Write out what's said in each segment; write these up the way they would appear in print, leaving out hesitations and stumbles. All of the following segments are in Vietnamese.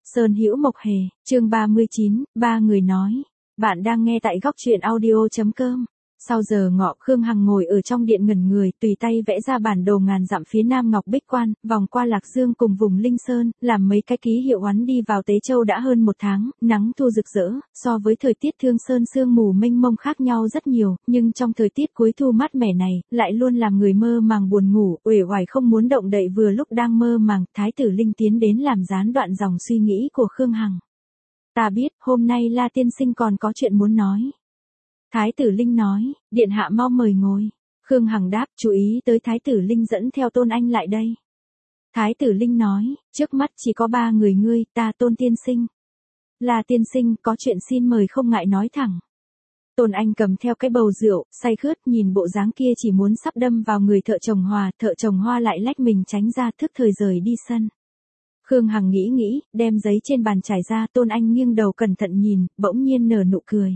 Sơn Hữu Mộc Hề, chương 39, ba người nói. Bạn đang nghe tại góc truyện audio.com. Sau giờ ngọ, Khương Hằng ngồi ở trong điện ngẩn người, tùy tay vẽ ra bản đồ ngàn dặm phía nam Ngọc Bích Quan, vòng qua Lạc Dương cùng vùng Linh Sơn, làm mấy cái ký hiệu oán đi vào Tế Châu đã hơn một tháng, nắng thu rực rỡ, so với thời tiết Thương Sơn sương mù mênh mông khác nhau rất nhiều, nhưng trong thời tiết cuối thu mát mẻ này, lại luôn làm người mơ màng buồn ngủ, uể oải không muốn động đậy. Vừa lúc đang mơ màng, Thái tử Linh tiến đến làm gián đoạn dòng suy nghĩ của Khương Hằng. Ta biết, hôm nay La tiên sinh còn có chuyện muốn nói. Thái tử Linh nói, điện hạ mau mời ngồi. Khương Hằng đáp, chú ý tới Thái tử Linh dẫn theo Tôn Anh lại đây. Thái tử Linh nói, trước mắt chỉ có ba người ngươi, ta Tôn tiên sinh. La tiên sinh, có chuyện xin mời không ngại nói thẳng. Tôn Anh cầm theo cái bầu rượu, say khướt, nhìn bộ dáng kia chỉ muốn sắp đâm vào người thợ trồng hoa lại lách mình tránh ra, thức thời rời đi sân. Khương Hằng nghĩ, đem giấy trên bàn trải ra. Tôn Anh nghiêng đầu cẩn thận nhìn, bỗng nhiên nở nụ cười.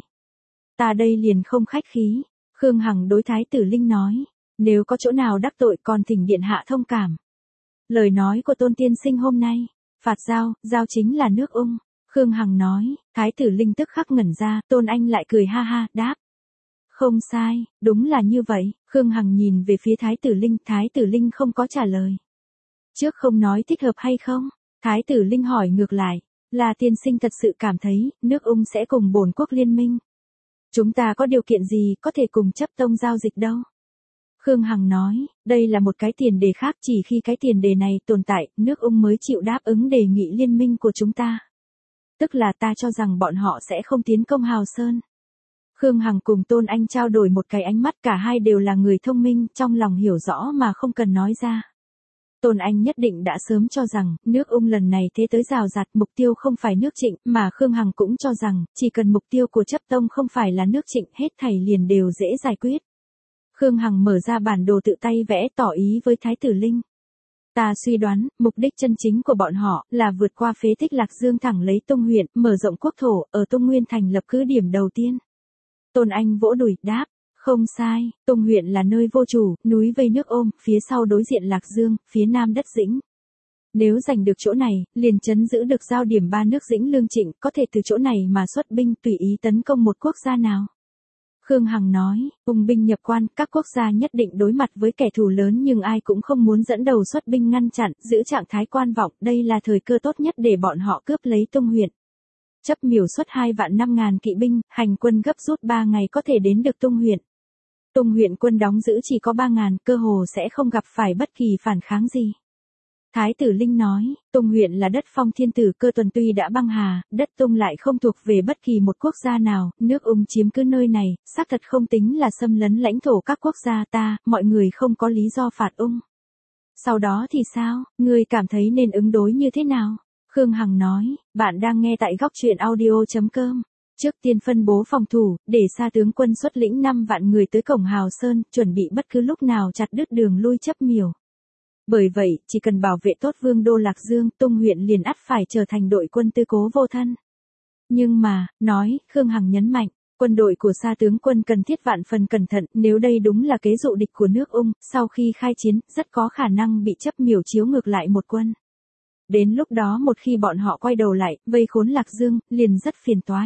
Ta đây liền không khách khí. Khương Hằng đối Thái tử Linh nói, nếu có chỗ nào đắc tội còn thỉnh điện hạ thông cảm. Lời nói của Tôn tiên sinh hôm nay, phạt giao chính là nước ung. Khương Hằng nói, Thái tử Linh tức khắc ngẩn ra. Tôn Anh lại cười ha ha, đáp. Không sai, đúng là như vậy. Khương Hằng nhìn về phía Thái tử Linh không có trả lời. Trước không nói thích hợp hay không? Thái tử Linh hỏi ngược lại, là tiên sinh thật sự cảm thấy, nước ung sẽ cùng bổn quốc liên minh. Chúng ta có điều kiện gì có thể cùng chấp tông giao dịch đâu? Khương Hằng nói, đây là một cái tiền đề khác, chỉ khi cái tiền đề này tồn tại, nước ung mới chịu đáp ứng đề nghị liên minh của chúng ta. Tức là ta cho rằng bọn họ sẽ không tiến công Hào Sơn. Khương Hằng cùng Tôn Anh trao đổi một cái ánh mắt, cả hai đều là người thông minh, trong lòng hiểu rõ mà không cần nói ra. Tôn Anh nhất định đã sớm cho rằng, nước ung lần này thế tới rào rạt, mục tiêu không phải nước Trịnh, mà Khương Hằng cũng cho rằng, chỉ cần mục tiêu của chấp tông không phải là nước Trịnh, hết thảy liền đều dễ giải quyết. Khương Hằng mở ra bản đồ tự tay vẽ, tỏ ý với Thái tử Linh. Ta suy đoán, mục đích chân chính của bọn họ, là vượt qua phế tích Lạc Dương thẳng lấy Tung huyện, mở rộng quốc thổ, ở Tung Nguyên thành lập cứ điểm đầu tiên. Tôn Anh vỗ đùi, đáp. Không sai, Tung huyện là nơi vô chủ, núi vây nước ôm, phía sau đối diện Lạc Dương, phía nam đất Dĩnh. Nếu giành được chỗ này, liền trấn giữ được giao điểm ba nước Dĩnh Lương Trịnh, có thể từ chỗ này mà xuất binh tùy ý tấn công một quốc gia nào. Khương Hằng nói, ung binh nhập quan, các quốc gia nhất định đối mặt với kẻ thù lớn nhưng ai cũng không muốn dẫn đầu xuất binh ngăn chặn, giữ trạng thái quan vọng, đây là thời cơ tốt nhất để bọn họ cướp lấy Tung huyện. Chấp Miểu xuất 2.500.000 kỵ binh, hành quân gấp rút 3 ngày có thể đến được Tung huyện. Tung huyện quân đóng giữ chỉ có 3.000, cơ hồ sẽ không gặp phải bất kỳ phản kháng gì. Thái tử Linh nói, Tung huyện là đất Phong Thiên Tử Cơ Tuần tuy đã băng hà, đất Tung lại không thuộc về bất kỳ một quốc gia nào, nước ung chiếm cứ nơi này, xác thật không tính là xâm lấn lãnh thổ các quốc gia ta, mọi người không có lý do phạt ung. Sau đó thì sao, ngươi cảm thấy nên ứng đối như thế nào? Khương Hằng nói, bạn đang nghe tại góc truyện audio.com. Trước tiên phân bố phòng thủ, để Sa tướng quân xuất lĩnh 5 vạn người tới cổng Hào Sơn, chuẩn bị bất cứ lúc nào chặt đứt đường lui Chấp Miểu. Bởi vậy, chỉ cần bảo vệ tốt vương đô Lạc Dương, Tung huyện liền ắt phải trở thành đội quân tư cố vô thân. Nhưng mà, Khương Hằng nhấn mạnh, quân đội của Sa tướng quân cần thiết vạn phần cẩn thận, nếu đây đúng là kế dụ địch của nước ung, sau khi khai chiến, rất có khả năng bị Chấp Miểu chiếu ngược lại một quân. Đến lúc đó một khi bọn họ quay đầu lại, vây khốn Lạc Dương, liền rất phiền toái.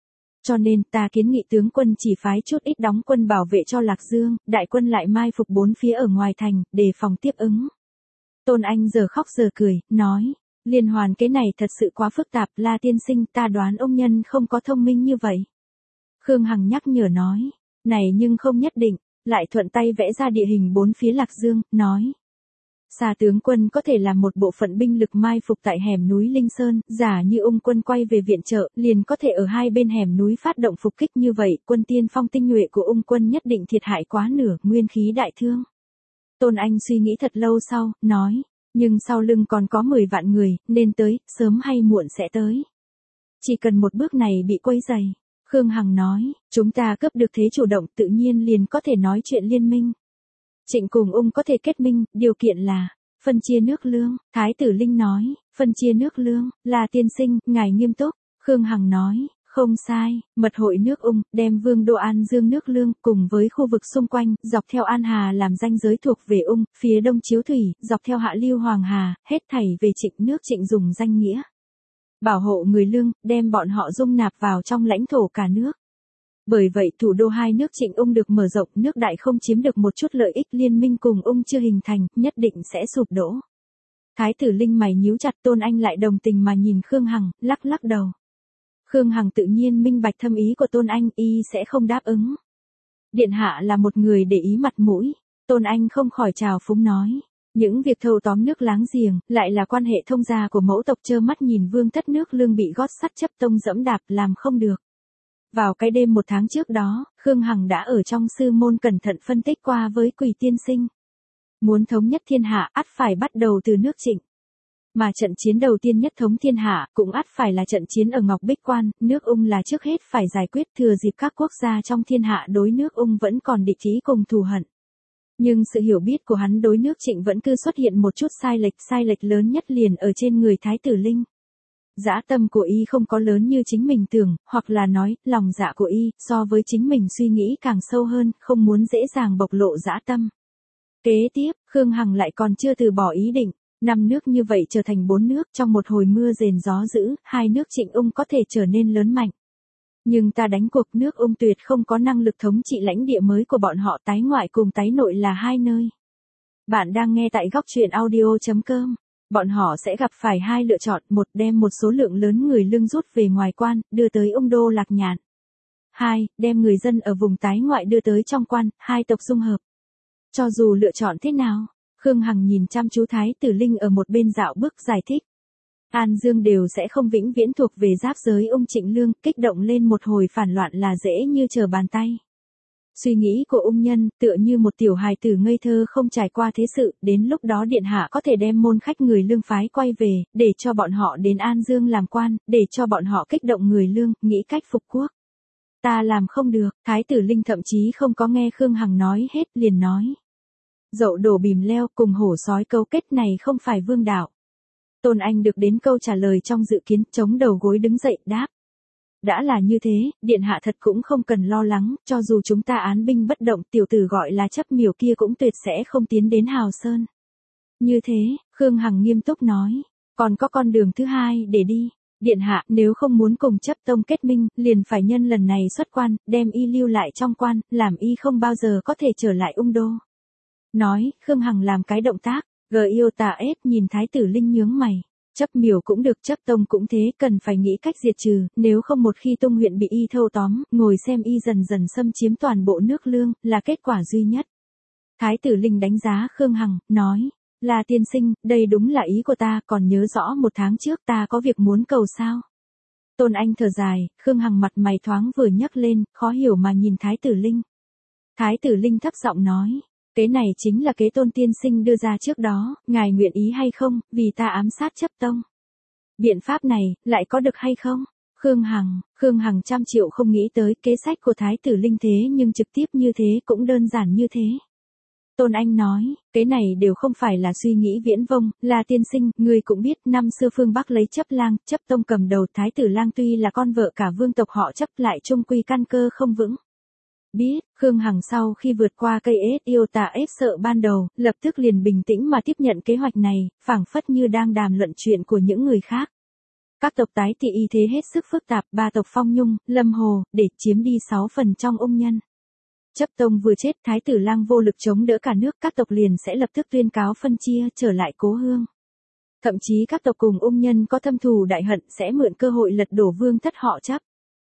Cho nên ta kiến nghị tướng quân chỉ phái chút ít đóng quân bảo vệ cho Lạc Dương, đại quân lại mai phục bốn phía ở ngoài thành, đề phòng tiếp ứng. Tôn Anh giờ khóc giờ cười, nói, liên hoàn cái này thật sự quá phức tạp, La tiên sinh, ta đoán ông nhân không có thông minh như vậy. Khương Hằng nhắc nhở nói, này nhưng không nhất định, lại thuận tay vẽ ra địa hình bốn phía Lạc Dương, nói. Sa tướng quân có thể làm một bộ phận binh lực mai phục tại hẻm núi Linh Sơn, giả như ung quân quay về viện trợ, liền có thể ở hai bên hẻm núi phát động phục kích, như vậy, quân tiên phong tinh nhuệ của ung quân nhất định thiệt hại quá nửa, nguyên khí đại thương. Tôn Anh suy nghĩ thật lâu sau, nói, nhưng sau lưng còn có 10 vạn người, nên tới, sớm hay muộn sẽ tới. Chỉ cần một bước này bị quấy dày. Khương Hằng nói, chúng ta cướp được thế chủ động, tự nhiên liền có thể nói chuyện liên minh. Trịnh cùng ung có thể kết minh, điều kiện là phân chia nước lương. Thái tử Linh nói, phân chia nước lương, là tiên sinh, ngài nghiêm túc. Khương Hằng nói, không sai, mật hội nước ung, đem vương đô An Dương nước lương, cùng với khu vực xung quanh, dọc theo An Hà làm ranh giới thuộc về ung, phía đông chiếu thủy, dọc theo hạ lưu Hoàng Hà, hết thảy về Trịnh nước Trịnh dùng danh nghĩa. bảo hộ người Lương, đem bọn họ dung nạp vào trong lãnh thổ cả nước. Bởi vậy thủ đô hai nước Trịnh Ung được mở rộng, nước Đại không chiếm được một chút lợi ích, liên minh cùng Ung chưa hình thành, nhất định sẽ sụp đổ. Thái tử Linh mày nhíu chặt, Tôn Anh lại đồng tình mà nhìn Khương Hằng, lắc lắc đầu. Khương Hằng tự nhiên minh bạch thâm ý của Tôn Anh, y sẽ không đáp ứng. Điện hạ là một người để ý mặt mũi, Tôn Anh không khỏi trào phúng nói. Những việc thâu tóm nước láng giềng, lại là quan hệ thông gia của mẫu tộc, trơ mắt nhìn vương thất nước Lương bị gót sắt chấp tông dẫm đạp, làm không được. Vào cái đêm 1 tháng trước đó, Khương Hằng đã ở trong sư môn cẩn thận phân tích qua với Quỳ tiên sinh. Muốn thống nhất thiên hạ, ắt phải bắt đầu từ nước Trịnh. Mà trận chiến đầu tiên nhất thống thiên hạ, cũng ắt phải là trận chiến ở Ngọc Bích Quan, nước Ung là trước hết phải giải quyết, thừa dịp các quốc gia trong thiên hạ đối nước Ung vẫn còn địch ý cùng thù hận. Nhưng sự hiểu biết của hắn đối nước Trịnh vẫn cứ xuất hiện một chút sai lệch lớn nhất liền ở trên người Thái tử Linh. Dã tâm của y không có lớn như chính mình tưởng, hoặc là nói, lòng dạ của y, so với chính mình suy nghĩ càng sâu hơn, không muốn dễ dàng bộc lộ dã tâm. Kế tiếp, Khương Hằng lại còn chưa từ bỏ ý định, 5 nước như vậy trở thành 4 nước, trong một hồi mưa rền gió dữ, 2 nước Trịnh Ung có thể trở nên lớn mạnh. Nhưng ta đánh cuộc nước Ung tuyệt không có năng lực thống trị lãnh địa mới của bọn họ, tái ngoại cùng tái nội là 2 nơi. Bạn đang nghe tại góc truyện audio.com. Bọn họ sẽ gặp phải 2 lựa chọn, một đem một số lượng lớn người Lương rút về ngoài quan, đưa tới Ung đô Lạc Nhạn. 2, đem người dân ở vùng tái ngoại đưa tới trong quan, 2 tộc dung hợp. Cho dù lựa chọn thế nào, Khương Hằng nhìn chăm chú Thái tử Linh ở một bên dạo bước giải thích. An Dương đều sẽ không vĩnh viễn thuộc về giáp giới Ung Trịnh Lương, kích động lên một hồi phản loạn là dễ như trở bàn tay. Suy nghĩ của Ung nhân, tựa như một tiểu hài tử ngây thơ không trải qua thế sự, đến lúc đó điện hạ có thể đem môn khách người Lương phái quay về, để cho bọn họ đến An Dương làm quan, để cho bọn họ kích động người Lương, nghĩ cách phục quốc. Ta làm không được, Thái tử Linh thậm chí không có nghe Khương Hằng nói hết, liền nói. Dậu đổ bìm leo, cùng hổ sói câu kết này không phải vương đạo. Tôn Anh được đến câu trả lời trong dự kiến, chống đầu gối đứng dậy, đáp. Đã là như thế, điện hạ thật cũng không cần lo lắng, cho dù chúng ta án binh bất động, tiểu tử gọi là chấp miểu kia cũng tuyệt sẽ không tiến đến Hào Sơn. Như thế, Khương Hằng nghiêm túc nói, còn có con đường thứ hai để đi. Điện hạ, nếu không muốn cùng chấp tông kết minh, liền phải nhân lần này xuất quan, đem y lưu lại trong quan, làm y không bao giờ có thể trở lại Ung đô. Nói, Khương Hằng làm cái động tác, G.I.O.T.A.F nhìn Thái tử Linh nhướng mày. Chấp miểu cũng được, chấp tông cũng thế, cần phải nghĩ cách diệt trừ, nếu không một khi Tung huyện bị y thâu tóm, ngồi xem y dần dần xâm chiếm toàn bộ nước Lương, là kết quả duy nhất. Thái tử Linh đánh giá Khương Hằng, nói, là tiên sinh, đây đúng là ý của ta, còn nhớ rõ 1 tháng trước ta có việc muốn cầu sao. Tôn Anh thở dài, Khương Hằng mặt mày thoáng vừa nhấc lên, khó hiểu mà nhìn Thái tử Linh. Thái tử Linh thấp giọng nói. Kế này chính là kế Tôn tiên sinh đưa ra trước đó, ngài nguyện ý hay không, vì ta ám sát chấp tông. Biện pháp này, lại có được hay không? Khương Hằng trăm triệu không nghĩ tới kế sách của Thái tử Linh thế nhưng trực tiếp như thế cũng đơn giản như thế. Tôn Anh nói, kế này đều không phải là suy nghĩ viễn vông, là tiên sinh, ngươi cũng biết năm xưa phương Bắc lấy chấp lang, chấp tông cầm đầu, Thái tử lang tuy là con vợ cả vương tộc họ chấp lại chung quy căn cơ không vững. Biết, Khương Hằng sau khi vượt qua cây S.I.O.T.A.F sợ ban đầu, lập tức liền bình tĩnh mà tiếp nhận kế hoạch này, phảng phất như đang đàm luận chuyện của những người khác. Các tộc tái thì y thế hết sức phức tạp, 3 tộc Phong Nhung, Lâm Hồ, để chiếm đi 6 phần trong Ung nhân. Chấp tông vừa chết, Thái tử lang vô lực chống đỡ cả nước, các tộc liền sẽ lập tức tuyên cáo phân chia, trở lại cố hương. Thậm chí các tộc cùng Ung nhân có thâm thù đại hận sẽ mượn cơ hội lật đổ vương thất họ chấp.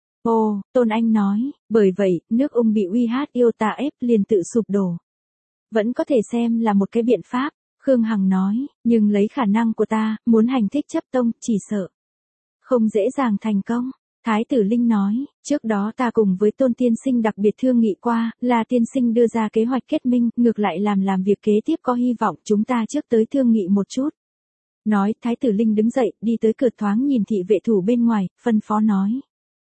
Ồ, Tôn Anh nói, bởi vậy, nước Ung bị UHIOTA-F liền tự sụp đổ. Vẫn có thể xem là một cái biện pháp, Khương Hằng nói, nhưng lấy khả năng của ta, muốn hành thích chấp tông, chỉ sợ không dễ dàng thành công. Thái tử Linh nói, trước đó ta cùng với Tôn tiên sinh đặc biệt thương nghị qua, là tiên sinh đưa ra kế hoạch kết minh, ngược lại làm việc kế tiếp có hy vọng, chúng ta trước tới thương nghị một chút. Nói, Thái tử Linh đứng dậy, đi tới cửa thoáng nhìn thị vệ thủ bên ngoài, phân phó nói.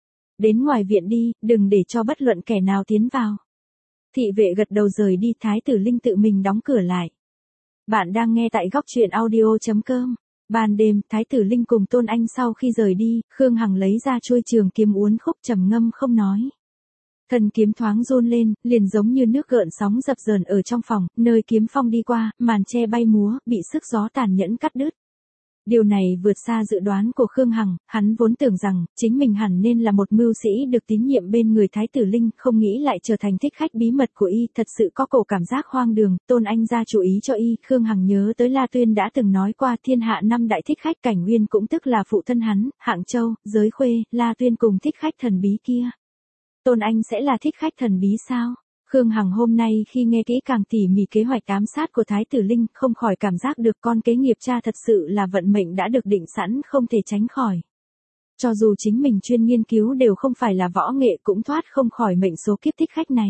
Đến ngoài viện đi, đừng để cho bất luận kẻ nào tiến vào. Thị vệ gật đầu rời đi, Thái tử Linh tự mình đóng cửa lại. Bạn đang nghe tại góc truyện audio.com. Ban đêm, Thái tử Linh cùng Tôn Anh sau khi rời đi, Khương Hằng lấy ra chuôi trường kiếm uốn khúc trầm ngâm không nói. Thân kiếm thoáng rôn lên, liền giống như nước gợn sóng dập dờn ở trong phòng, nơi kiếm phong đi qua, màn che bay múa, bị sức gió tàn nhẫn cắt đứt. Điều này vượt xa dự đoán của Khương Hằng, hắn vốn tưởng rằng, chính mình hẳn nên là một mưu sĩ được tín nhiệm bên người Thái tử Linh, không nghĩ lại trở thành thích khách bí mật của y, thật sự có cổ cảm giác hoang đường, Tôn Anh ra chủ ý cho y, Khương Hằng nhớ tới La Tuyên đã từng nói qua thiên hạ 5 đại thích khách, Cảnh Nguyên cũng tức là phụ thân hắn, Hạng Châu, Giới Khuê, La Tuyên cùng thích khách thần bí kia. Tôn Anh sẽ là thích khách thần bí sao? Khương Hằng hôm nay khi nghe kỹ càng tỉ mỉ kế hoạch ám sát của Thái tử Linh, không khỏi cảm giác được con kế nghiệp cha thật sự là vận mệnh đã được định sẵn không thể tránh khỏi. Cho dù chính mình chuyên nghiên cứu đều không phải là võ nghệ cũng thoát không khỏi mệnh số kiếp thích khách này.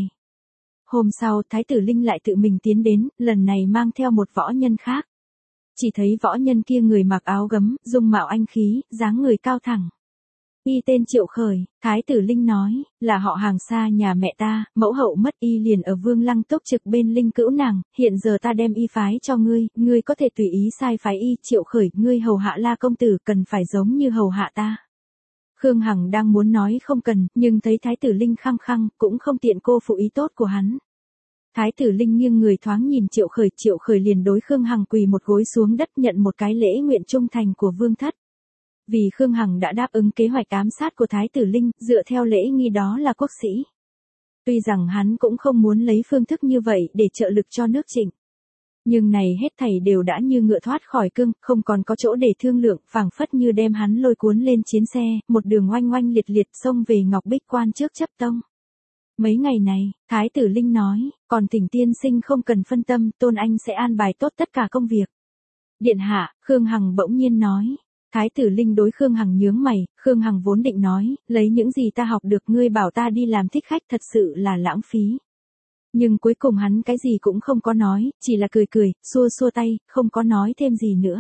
Hôm sau Thái tử Linh lại tự mình tiến đến, lần này mang theo một võ nhân khác. Chỉ thấy võ nhân kia người mặc áo gấm, dung mạo anh khí, dáng người cao thẳng. Y tên Triệu Khởi, Thái tử Linh nói, là họ hàng xa nhà mẹ ta, mẫu hậu mất y liền ở Vương Lăng túc trực bên Linh Cữu nàng, hiện giờ ta đem y phái cho ngươi có thể tùy ý sai phái y. Triệu Khởi, ngươi hầu hạ La công tử cần phải giống như hầu hạ ta. Khương Hằng đang muốn nói không cần, nhưng thấy Thái tử Linh khăng khăng, cũng không tiện cô phụ ý tốt của hắn. Thái tử Linh nghiêng người thoáng nhìn Triệu Khởi liền đối Khương Hằng quỳ một gối xuống đất nhận một cái lễ nguyện trung thành của vương thất. Vì Khương Hằng đã đáp ứng kế hoạch ám sát của Thái tử Linh, dựa theo lễ nghi đó là quốc sĩ. Tuy rằng hắn cũng không muốn lấy phương thức như vậy để trợ lực cho nước Trịnh. Nhưng này hết thảy đều đã như ngựa thoát khỏi cương, không còn có chỗ để thương lượng, phảng phất như đem hắn lôi cuốn lên chiến xe, một đường oanh oanh liệt liệt xông về Ngọc Bích Quan trước chấp tông. Mấy ngày này, Thái tử Linh nói, còn Thỉnh tiên sinh không cần phân tâm, Tôn Anh sẽ an bài tốt tất cả công việc. Điện hạ, Khương Hằng bỗng nhiên nói. Thái tử Linh đối Khương Hằng nhướng mày, Khương Hằng vốn định nói, lấy những gì ta học được ngươi bảo ta đi làm thích khách thật sự là lãng phí. Nhưng cuối cùng hắn cái gì cũng không có nói, chỉ là cười, xua xua tay, không có nói thêm gì nữa.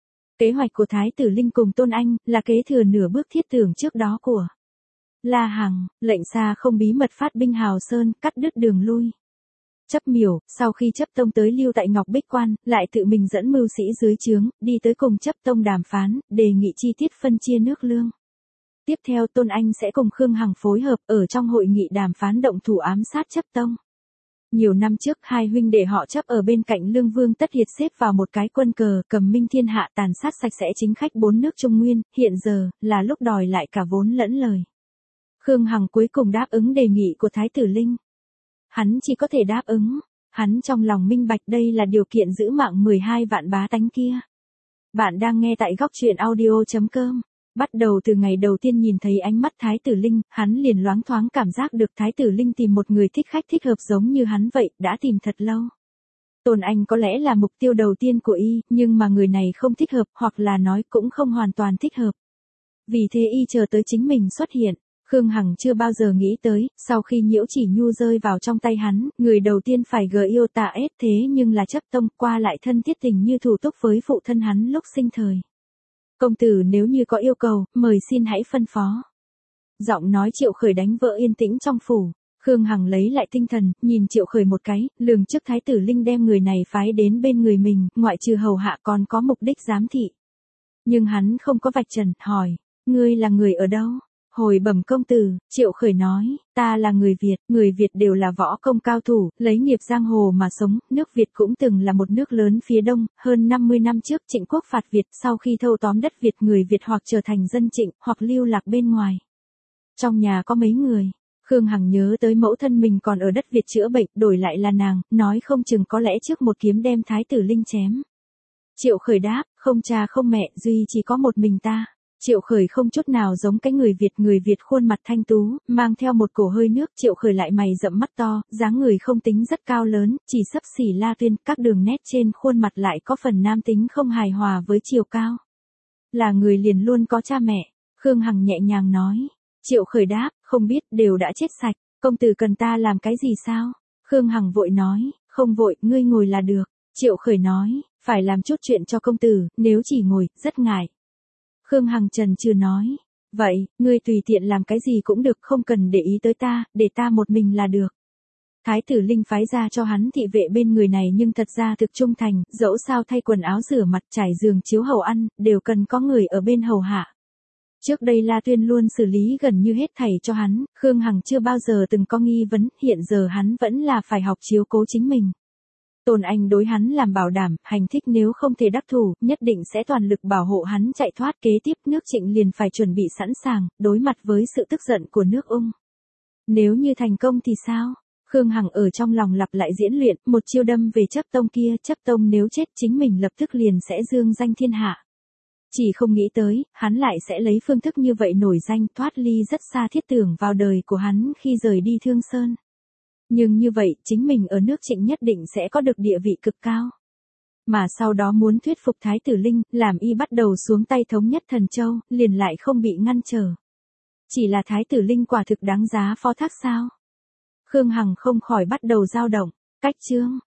Kế hoạch của Thái tử Linh cùng Tôn Anh, là kế thừa nửa bước thiết tưởng trước đó của La Hằng, lệnh xa không bí mật phát binh Hào Sơn, cắt đứt đường lui. Chấp Miểu, sau khi chấp tông tới lưu tại Ngọc Bích Quan, lại tự mình dẫn mưu sĩ dưới trướng, đi tới cùng chấp tông đàm phán, đề nghị chi tiết phân chia nước lương. Tiếp theo Tôn Anh sẽ cùng Khương Hằng phối hợp, ở trong hội nghị đàm phán động thủ ám sát chấp tông. Nhiều năm trước hai huynh đệ họ chấp ở bên cạnh Lương Vương Tất Hiệt xếp vào một cái quân cờ, cầm minh thiên hạ tàn sát sạch sẽ chính khách 4 nước Trung Nguyên, hiện giờ, là lúc đòi lại cả vốn lẫn lời. Khương Hằng cuối cùng đáp ứng đề nghị của Thái tử Linh. Hắn chỉ có thể đáp ứng, hắn trong lòng minh bạch đây là điều kiện giữ mạng 12 vạn bá tánh kia. Bạn đang nghe tại góc truyện audio.com. Bắt đầu từ ngày đầu tiên nhìn thấy ánh mắt Thái tử Linh, hắn liền loáng thoáng cảm giác được Thái tử Linh tìm một người thích khách thích hợp giống như hắn vậy, đã tìm thật lâu. Tôn Anh có lẽ là mục tiêu đầu tiên của y, nhưng mà người này không thích hợp, hoặc là nói cũng không hoàn toàn thích hợp. Vì thế y chờ tới chính mình xuất hiện. Khương Hằng chưa bao giờ nghĩ tới, sau khi Nhiễu Chỉ Nhu rơi vào trong tay hắn, người đầu tiên phải yêu tạ ết thế nhưng là chấp tông, qua lại thân thiết tình như thủ túc với phụ thân hắn lúc sinh thời. Công tử nếu như có yêu cầu, mời xin hãy phân phó. Giọng nói Triệu Khởi đánh vỡ yên tĩnh trong phủ. Khương Hằng lấy lại tinh thần, nhìn Triệu Khởi một cái, lường trước Thái tử Linh đem người này phái đến bên người mình, ngoại trừ hầu hạ còn có mục đích giám thị. Nhưng hắn không có vạch trần, hỏi, ngươi là người ở đâu? Hồi bẩm công tử, Triệu Khởi nói, ta là người Việt đều là võ công cao thủ, lấy nghiệp giang hồ mà sống, nước Việt cũng từng là một nước lớn phía đông, hơn 50 năm trước Trịnh quốc phạt Việt, sau khi thâu tóm đất Việt người Việt hoặc trở thành dân Trịnh, hoặc lưu lạc bên ngoài. Trong nhà có mấy người, Khương Hằng nhớ tới mẫu thân mình còn ở đất Việt chữa bệnh, đổi lại là nàng, nói không chừng có lẽ trước một kiếm đem Thái tử Linh chém. Triệu Khởi đáp, không cha không mẹ, duy chỉ có một mình ta. Triệu Khởi không chút nào giống cái người Việt khuôn mặt thanh tú, mang theo một cổ hơi nước, Triệu Khởi lại mày rậm mắt to, dáng người không tính rất cao lớn, chỉ xấp xỉ La Tuyên, các đường nét trên khuôn mặt lại có phần nam tính không hài hòa với chiều cao. Là người liền luôn có cha mẹ, Khương Hằng nhẹ nhàng nói. Triệu Khởi đáp, không biết, đều đã chết sạch, công tử cần ta làm cái gì sao? Khương Hằng vội nói, không vội, ngươi ngồi là được. Triệu Khởi nói, phải làm chút chuyện cho công tử, nếu chỉ ngồi, rất ngại. Khương Hằng chần chừ nói, vậy, ngươi tùy tiện làm cái gì cũng được, không cần để ý tới ta, để ta một mình là được. Thái tử Linh phái ra cho hắn thị vệ bên người này nhưng thật ra thực trung thành, dẫu sao thay quần áo rửa mặt trải giường chiếu hầu ăn, đều cần có người ở bên hầu hạ. Trước đây La Tuyên luôn xử lý gần như hết thảy cho hắn, Khương Hằng chưa bao giờ từng có nghi vấn, hiện giờ hắn vẫn là phải học chiếu cố chính mình. Tôn Anh đối hắn làm bảo đảm, hành thích nếu không thể đắc thủ, nhất định sẽ toàn lực bảo hộ hắn chạy thoát. Kế tiếp nước Trịnh liền phải chuẩn bị sẵn sàng, đối mặt với sự tức giận của nước Ung. Nếu như thành công thì sao? Khương Hằng ở trong lòng lặp lại diễn luyện, một chiêu đâm về chấp tông kia, chấp tông nếu chết chính mình lập tức liền sẽ dương danh thiên hạ. Chỉ không nghĩ tới, hắn lại sẽ lấy phương thức như vậy nổi danh, thoát ly rất xa thiết tưởng vào đời của hắn khi rời đi Thương Sơn. Nhưng như vậy, chính mình ở nước Trịnh nhất định sẽ có được địa vị cực cao. Mà sau đó muốn thuyết phục Thái tử Linh, làm y bắt đầu xuống tay thống nhất Thần Châu, liền lại không bị ngăn trở. Chỉ là Thái tử Linh quả thực đáng giá phó thác sao? Khương Hằng không khỏi bắt đầu dao động. Cách chương